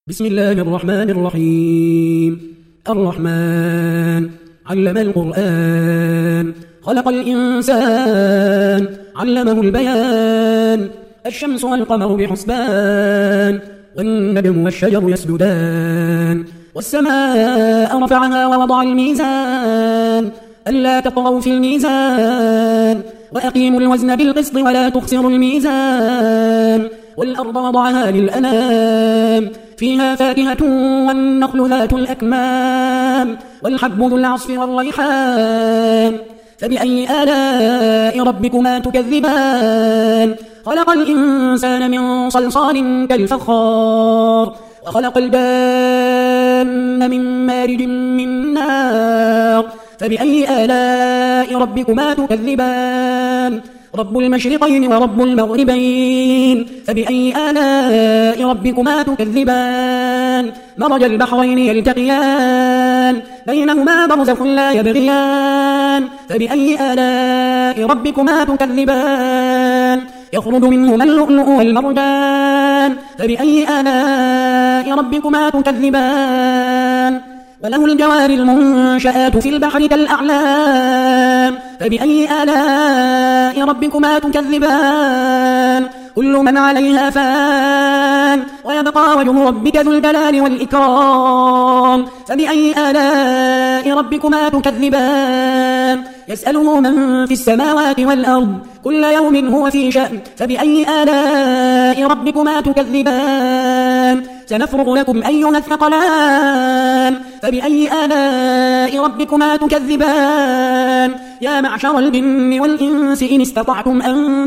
بسم الله الرحمن الرحيم. الرحمن علم القرآن، خلق الإنسان، علمه البيان. الشمس والقمر بحسبان، والنجم والشجر يسجدان. والسماء رفعها ووضع الميزان، ألا تطغوا في الميزان، وأقيموا الوزن بالقسط ولا تخسروا الميزان. والأرض وضعها للأنام، فيها فاكهة والنخل ذات الأكمام، والحب ذو العصف والريحان. فبأي آلاء ربكما تكذبان؟ خلق الإنسان من صلصال كالفخار، وخلق الجان من مارج من نار. فبأي آلاء ربكما تكذبان؟ رب المشرقين ورب المغربين. فبأي آلاء ربكما تكذبان؟ مرج البحرين يلتقيان، بينهما برزخ لا يبغيان. فبأي آلاء ربكما تكذبان؟ يخرج منهما اللؤلؤ والمرجان. فبأي آلاء ربكما تكذبان؟ وله الجوار المنشآت في البحر كالأعلام. فبأي آلاء ربكما تكذبان؟ كل من عليها فان، ويبقى وجه ربك ذو الجلال والإكرام. فبأي آلاء ربكما تكذبان؟ يسأله من في السماوات والأرض، كل يوم هو في شأن. فبأي آلاء ربكما تكذبان؟ سنفرغ لكم أيها الثقلان. فبأي آلاء ربكما تكذبان؟ يا معشر الجن والإنس إن استطعتم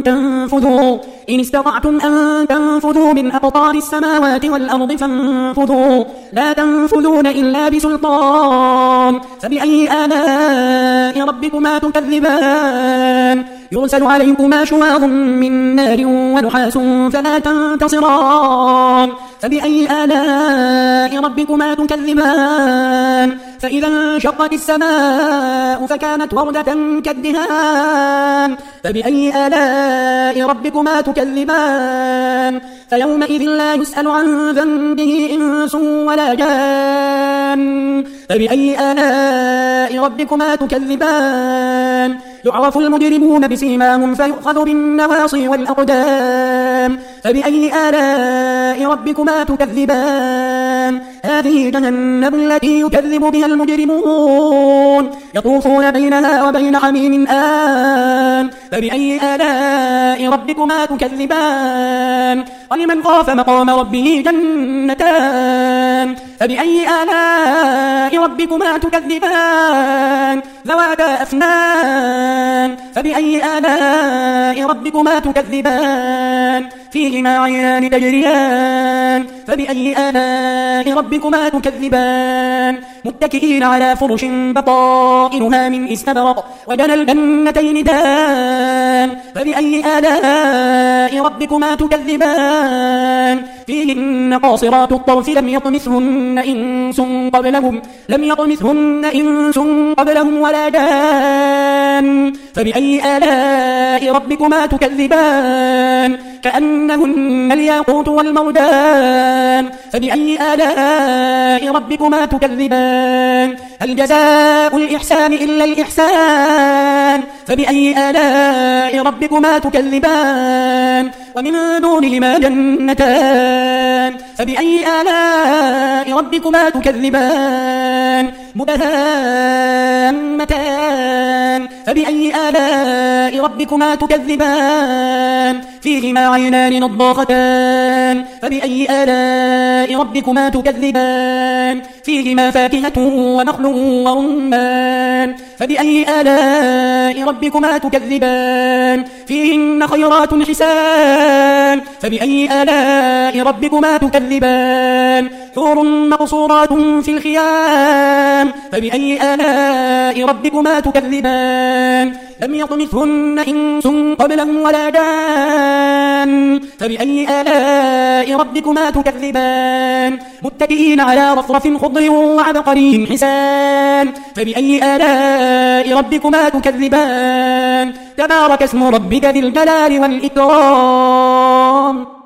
أن تنفذوا من أقطار السماوات والأرض فانفذوا، لا تنفذون إلا بسلطان. فبأي آلاء ربكما تكذبان؟ يرسل عليكما شواظ من نار ونحاس فلا تنتصران. فبأي آلاء ربكما تكذبان؟ فإذا انشقت السماء فكانت وردة كالدهان. فبأي آلاء ربكما تكذبان؟ فيومئذ لا يسأل عن ذنبه إنس ولا جان. فبأي آلاء ربكما تكذبان؟ يعرف المجرمون بسيماهم فيؤخذ بالنواصي والأقدام. فبأي آلاء ربكما تكذبان؟ هذه جهنم التي يكذب بها المجرمون، يطوفون بينها وبين حميم آن. فبأي آلاء ربكما تكذبان؟ ولمن خاف مقام ربه جنتان. فبأي آلاء ربكما تكذبان؟ ذواتا أفنان. فبأي آلاء ربكما تكذبان؟ فيهما عينان تجريان. فبأي آلاء ربكما تكذبان؟ متكئين على فرش بطائنها من استبرق، وجنى الجنتين دان. فبأي آلاء ربكما تكذبان؟ فيهن قاصرات الطرف لم يطمثهن إنس قبلهم ولا جان. فبأي آلاء ربكما تكذبان؟ كأنهن الياقوت والمرجان. فبأي آلاء ربكما تكذبان؟ هل جزاء الإحسان إلا الإحسان؟ فبأي آلاء ربكما تكذبان؟ ومن دونهما جنتان. فبأي آلاء ربكما تكذبان؟ مدهامتان. فبأي آلاء ربكما تكذبان؟ فيهما عينان نضاختان. فبأي آلاء ربكما تكذبان؟ فيهما فاكهة ونخل ورمان. فبأي آلاء ربكما تكذبان؟ فيهن خيرات حسان. فبأي آلاء ربكما تكذبان؟ حور مقصورات في الخيام. فبأي آلاء ربكما تكذبان؟ لم يطمثهن إنس قبلهم ولا جان. فبأي آلاء ربكما تكذبان؟ متكئين على رفرف خضر وعبقري حسان. فبأي آلاء ربكما تكذبان؟ تبارك اسم ربك ذي الجلال والإكرام.